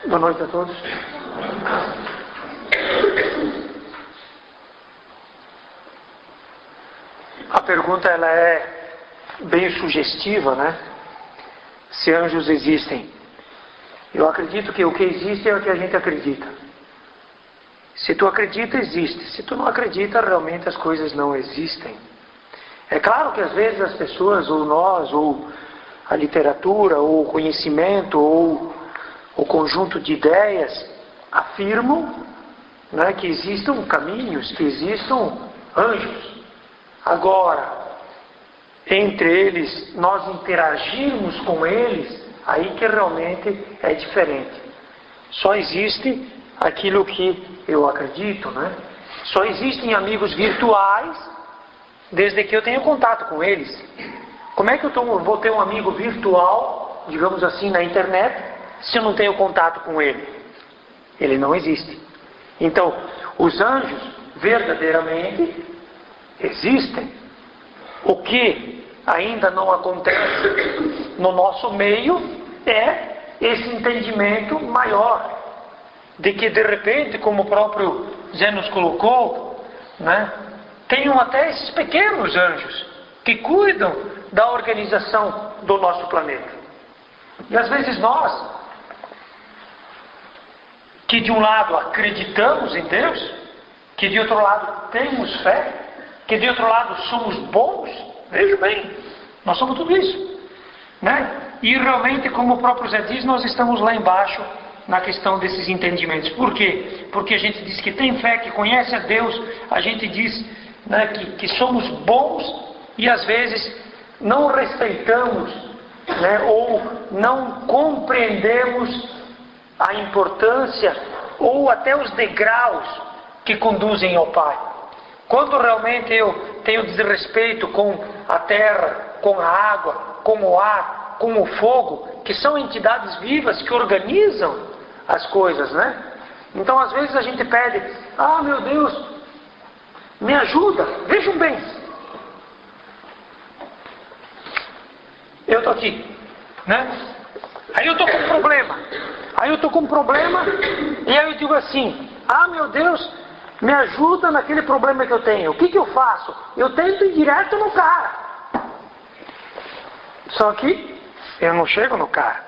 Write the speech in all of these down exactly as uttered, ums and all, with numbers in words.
Boa noite a todos. A pergunta ela é bem sugestiva, né? Se anjos existem. Eu acredito que o que existe é o que a gente acredita. Se tu acredita, existe. Se tu não acredita, realmente as coisas não existem. É claro que às vezes as pessoas, ou nós, ou a literatura, ou o conhecimento, ou o conjunto de ideias afirmam, né, que existam caminhos, que existam anjos. Agora, entre eles, nós interagirmos com eles, aí que realmente é diferente. Só existe aquilo que eu acredito, né? Só existem amigos virtuais desde que eu tenha contato com eles. Como é que eu tô, vou ter um amigo virtual, digamos assim, na internet, se eu não tenho contato com ele? Ele não existe. Então, os anjos verdadeiramente existem. O que ainda não acontece no nosso meio é esse entendimento maior, de que de repente, como o próprio Zé nos colocou, né, tenham até esses pequenos anjos que cuidam da organização do nosso planeta. E às vezes nós, que de um lado acreditamos em Deus, que de outro lado temos fé, que de outro lado somos bons, veja bem, nós somos tudo isso, né? E realmente, como o próprio Zé diz, nós estamos lá embaixo na questão desses entendimentos. Por quê? Porque a gente diz que tem fé, que conhece a Deus, a gente diz, né, que, que somos bons e às vezes não respeitamos, né, ou não compreendemos a importância ou até os degraus que conduzem ao Pai. Quando realmente eu tenho desrespeito com a terra, com a água, com o ar, com o fogo, que são entidades vivas que organizam as coisas, né? Então às vezes a gente pede, ah meu Deus, me ajuda, vejam bem. Eu estou aqui, né? Aí eu estou com um problema. Aí eu estou com um problema e aí eu digo assim, ah meu Deus, me ajuda naquele problema que eu tenho. O que que eu faço? Eu tento ir direto no cara. Só que eu não chego no cara.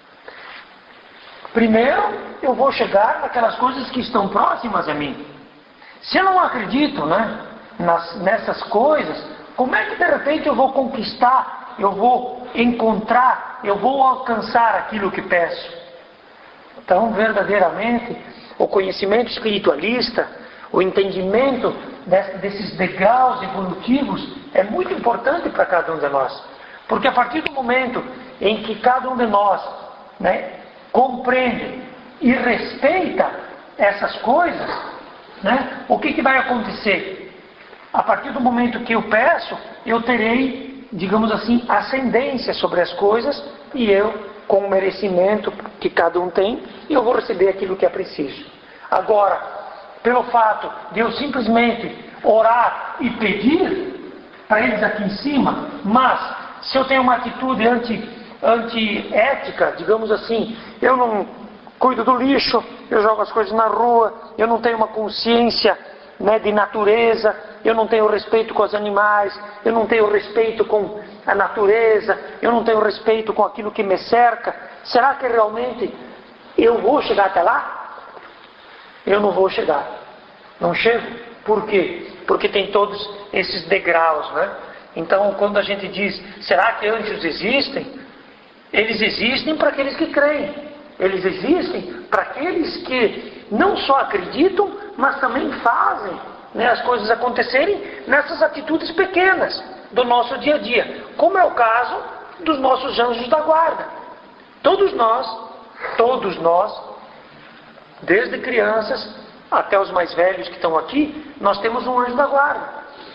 Primeiro eu vou chegar naquelas coisas que estão próximas a mim. Se eu não acredito, né, nas, nessas coisas, como é que de repente eu vou conquistar, eu vou encontrar, eu vou alcançar aquilo que peço? Então, verdadeiramente, o conhecimento espiritualista, o entendimento desses degraus evolutivos é muito importante para cada um de nós. Porque a partir do momento em que cada um de nós, né, compreende e respeita essas coisas, né, o que, que vai acontecer? A partir do momento que eu peço, eu terei, digamos assim, ascendência sobre as coisas e eu, com o merecimento que cada um tem, eu vou receber aquilo que é preciso. Agora, pelo fato de eu simplesmente orar e pedir para eles aqui em cima, mas se eu tenho uma atitude anti, anti-ética, digamos assim, eu não cuido do lixo, eu jogo as coisas na rua, eu não tenho uma consciência, né, de natureza, eu não tenho respeito com os animais, eu não tenho respeito com a natureza, eu não tenho respeito com aquilo que me cerca, será que realmente eu vou chegar até lá? Eu não vou chegar. Não chego. Por quê? Porque tem todos esses degraus, né? Então, quando a gente diz, será que anjos existem? Eles existem para aqueles que creem. Eles existem para aqueles que não só acreditam, mas também fazem, né, as coisas acontecerem nessas atitudes pequenas do nosso dia a dia. Como é o caso dos nossos anjos da guarda. Todos nós, todos nós, desde crianças até os mais velhos que estão aqui, nós temos um anjo da guarda.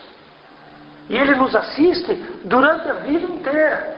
E ele nos assiste durante a vida inteira.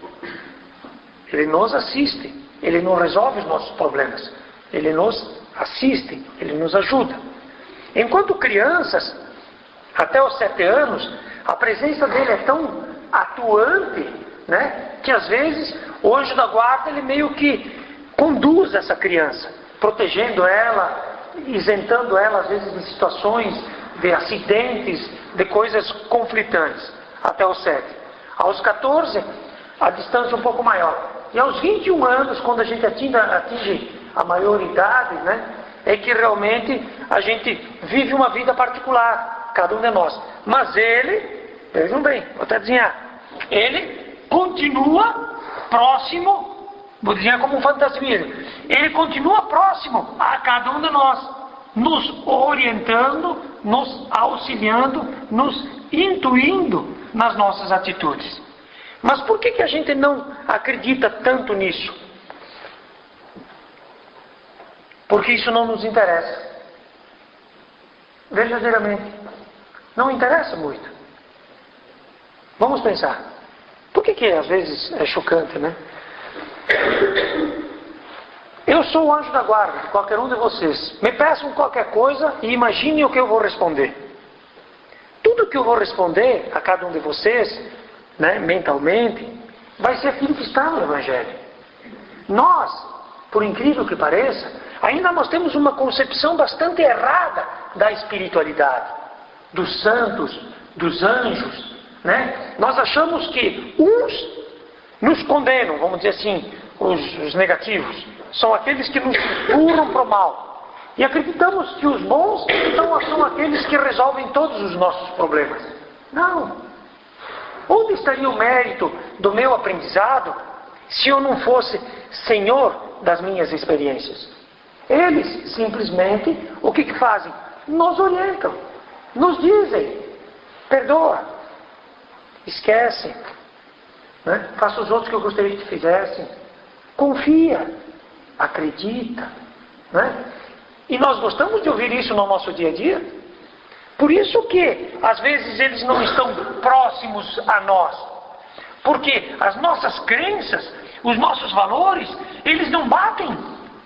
Ele nos assiste. Ele não resolve os nossos problemas. Ele nos assiste. Ele nos ajuda. Enquanto crianças, até os sete anos, a presença dele é tão atuante, né, que às vezes o anjo da guarda ele meio que conduz essa criança. protegendo ela, isentando ela às vezes de situações, de acidentes, de coisas conflitantes, até os sete. Aos catorze, a distância um pouco maior. E aos vinte e um anos, quando a gente atinge, atinge a maioridade, né, é que realmente a gente vive uma vida particular, cada um de nós. Mas ele, vejam bem, vou até desenhar, ele continua próximo, vou desenhar como um fantasminha, ele continua próximo a cada um de nós, nos orientando, nos auxiliando, nos intuindo nas nossas atitudes. Mas por que que a gente não acredita tanto nisso? Porque isso não nos interessa. Verdadeiramente. Não interessa muito. Vamos pensar. Por que que às vezes é chocante, né? Eu sou o anjo da guarda de qualquer um de vocês. Me peçam qualquer coisa e imaginem o que eu vou responder. Tudo que eu vou responder a cada um de vocês, né, mentalmente, vai ser aquilo que está no Evangelho. Nós, por incrível que pareça, ainda nós temos uma concepção bastante errada da espiritualidade, dos santos, dos anjos, né? Nós achamos que uns nos condenam, vamos dizer assim, os, os negativos, são aqueles que nos empurram para o mal. E acreditamos que os bons então, são aqueles que resolvem todos os nossos problemas. Não. Onde estaria o mérito do meu aprendizado se eu não fosse senhor das minhas experiências? Eles simplesmente, o que que fazem? Nos orientam, nos dizem, perdoa, esquece, né? Faça os outros que eu gostaria que fizessem, confia, acredita, né? E nós gostamos de ouvir isso no nosso dia a dia. Por isso que, às vezes, eles não estão próximos a nós. Porque as nossas crenças, os nossos valores, eles não batem.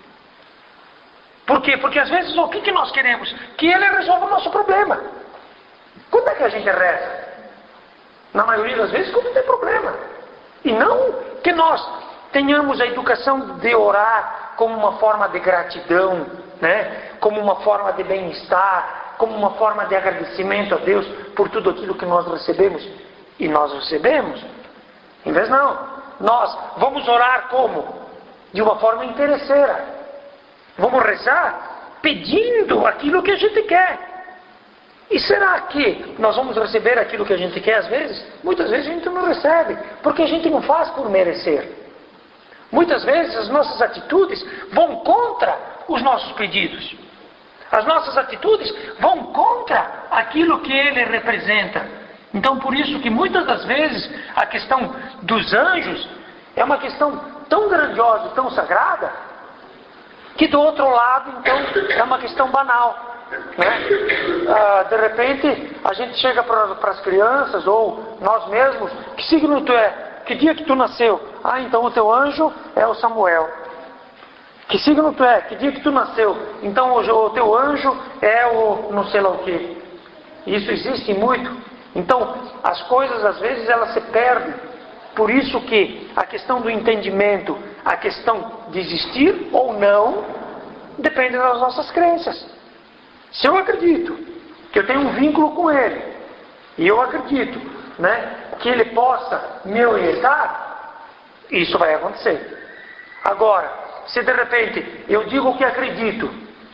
Por quê? Porque, às vezes, o que, que nós queremos? Que ele resolva o nosso problema. Quando é que a gente reza? Na maioria das vezes, quando tem problema. E não que nós tenhamos a educação de orar como uma forma de gratidão, né? Como uma forma de bem-estar, como uma forma de agradecimento a Deus por tudo aquilo que nós recebemos. E nós recebemos. Em vez não. Nós vamos orar como? De uma forma interesseira. Vamos rezar pedindo aquilo que a gente quer. E será que nós vamos receber aquilo que a gente quer às vezes? Muitas vezes a gente não recebe, porque a gente não faz por merecer. Muitas vezes as nossas atitudes vão contra os nossos pedidos. As nossas atitudes vão contra aquilo que ele representa. Então por isso que muitas das vezes a questão dos anjos é uma questão tão grandiosa e tão sagrada, que do outro lado então é uma questão banal. Né? Ah, de repente a gente chega para as crianças ou nós mesmos, que signo tu é? Que dia que tu nasceu? Ah, então o teu anjo é o Samuel. Que signo tu é? Que dia que tu nasceu? Então o, o teu anjo é o não sei lá o que. Isso existe muito. Então as coisas às vezes elas se perdem. Por isso que a questão do entendimento, a questão de existir ou não, depende das nossas crenças. Se eu acredito que eu tenho um vínculo com ele, e eu acredito, né, que ele possa me orientar, isso vai acontecer. Agora, se de repente eu digo que acredito,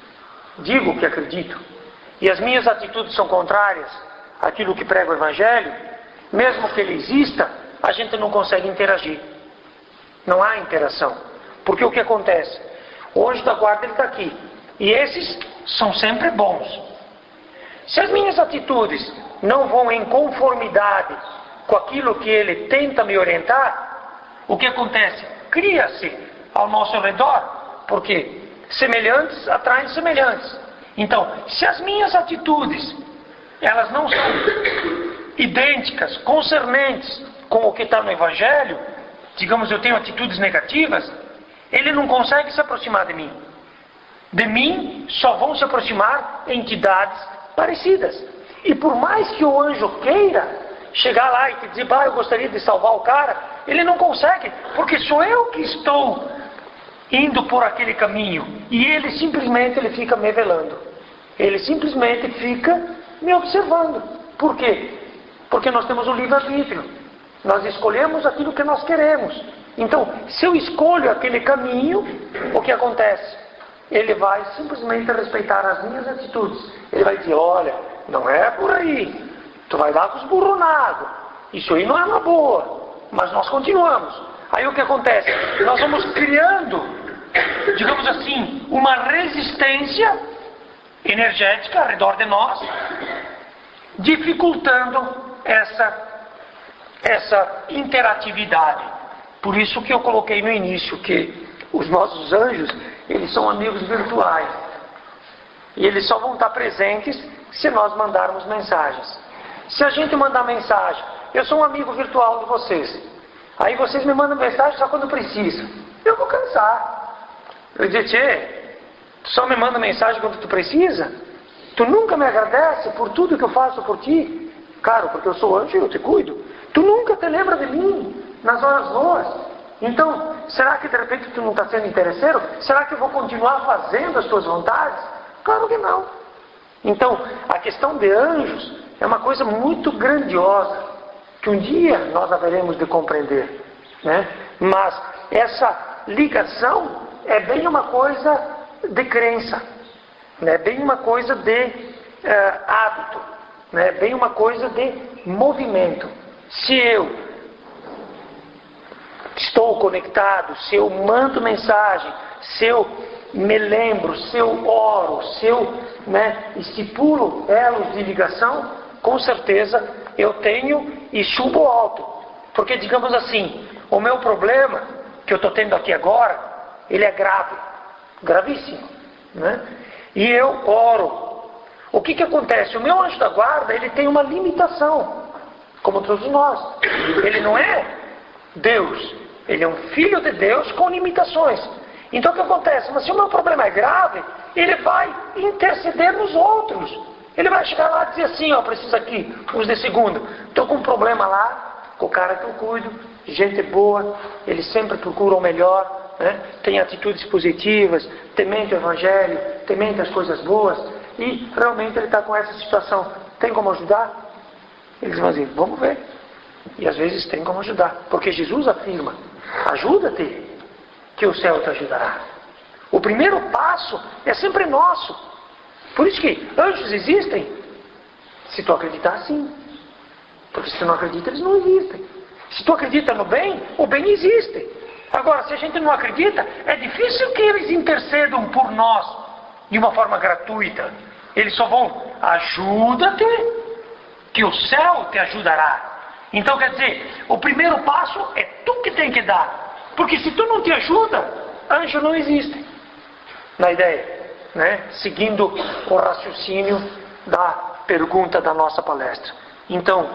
digo que acredito, e as minhas atitudes são contrárias àquilo que prega o Evangelho, mesmo que ele exista, a gente não consegue interagir. Não há interação. Porque o que acontece? O anjo da guarda ele está aqui. E esses são sempre bons. Se as minhas atitudes não vão em conformidade com aquilo que ele tenta me orientar, o que acontece? Cria-se ao nosso redor, porque semelhantes atraem semelhantes. Então, se as minhas atitudes elas não são idênticas, concernentes com o que está no Evangelho, digamos eu tenho atitudes negativas, ele não consegue se aproximar de mim. De mim só vão se aproximar entidades parecidas. E por mais que o anjo queira chegar lá e te dizer, ah, eu gostaria de salvar o cara, ele não consegue, porque sou eu que estou indo por aquele caminho, e ele simplesmente ele fica me velando. Ele simplesmente fica me observando. Por quê? Porque nós temos o livre-arbítrio. Nós escolhemos aquilo que nós queremos. Então, se eu escolho aquele caminho, o que acontece? Ele vai simplesmente respeitar as minhas atitudes. Ele vai dizer, olha, não é por aí. Tu vai dar com os burros na água. Isso aí não é uma boa. Mas nós continuamos. Aí o que acontece? Nós vamos criando, digamos assim, uma resistência energética ao redor de nós, dificultando essa, essa interatividade. Por isso que eu coloquei no início que os nossos anjos, eles são amigos virtuais. E eles só vão estar presentes se nós mandarmos mensagens. Se a gente mandar mensagem, eu sou um amigo virtual de vocês. Aí vocês me mandam mensagem só quando precisa. Eu vou cansar. Eu dizer, tchê, tu só me manda mensagem quando tu precisa? Tu nunca me agradece por tudo que eu faço por ti? Claro, porque eu sou anjo e eu te cuido. Tu nunca te lembra de mim nas horas boas. Então, será que de repente tu não está sendo interesseiro? Será que eu vou continuar fazendo as tuas vontades? Claro que não. Então, a questão de anjos é uma coisa muito grandiosa, que um dia nós haveremos de compreender, né? Mas essa ligação é bem uma coisa de crença, né? Bem uma coisa de uh, hábito, né? Bem uma coisa de movimento. Se eu estou conectado, se eu mando mensagem, se eu me lembro, se eu oro, se eu, né, estipulo elos de ligação, com certeza eu tenho e subo alto. Porque, digamos assim, o meu problema que eu estou tendo aqui agora, ele é grave, gravíssimo, né? E eu oro. O que que acontece? O meu anjo da guarda, ele tem uma limitação, como todos nós. Ele não é Deus, ele é um filho de Deus com limitações. Então o que acontece? Mas se o meu problema é grave, ele vai interceder nos outros. Ele vai chegar lá e dizer assim, ó, preciso aqui, uns de segundo. Estou com um problema lá, com o cara que eu cuido, gente boa, eles sempre procuram o melhor, né? Tem atitudes positivas, temente o Evangelho, temente as coisas boas, e realmente ele está com essa situação. Tem como ajudar? Eles vão dizer, vamos ver. E às vezes tem como ajudar, porque Jesus afirma, ajuda-te, que o céu te ajudará. O primeiro passo é sempre nosso. Por isso que anjos existem, se tu acreditar, sim. Porque se tu não acredita, eles não existem. Se tu acredita no bem, o bem existe. Agora, se a gente não acredita, é difícil que eles intercedam por nós de uma forma gratuita. Eles só vão, ajuda-te, que o céu te ajudará. Então, quer dizer, o primeiro passo é tu que tem que dar. Porque se tu não te ajuda, anjo não existe. Na ideia, né? Seguindo o raciocínio da pergunta da nossa palestra. Então,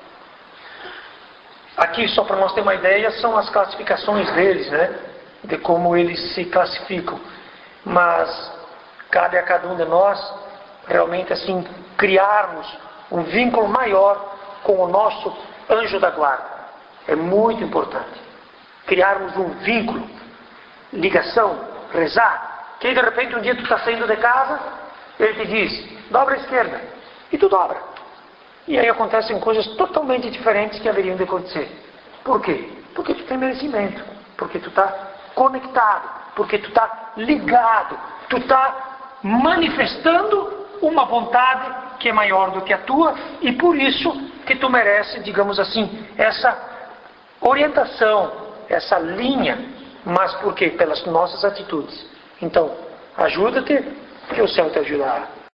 aqui só para nós ter uma ideia, são as classificações deles, né? De como eles se classificam. Mas cabe a cada um de nós realmente assim criarmos um vínculo maior com o nosso anjo da guarda. É muito importante. Criarmos um vínculo, ligação, rezar. Que de repente um dia tu está saindo de casa, ele te diz, dobra a esquerda, e tu dobra. E aí acontecem coisas totalmente diferentes que haveriam de acontecer. Por quê? Porque tu tem merecimento, porque tu está conectado, porque tu está ligado, tu está manifestando uma vontade que é maior do que a tua, e por isso que tu merece, digamos assim, essa orientação, essa linha, mas por quê? Pelas nossas atitudes. Então, ajuda-te, que o céu te ajudará.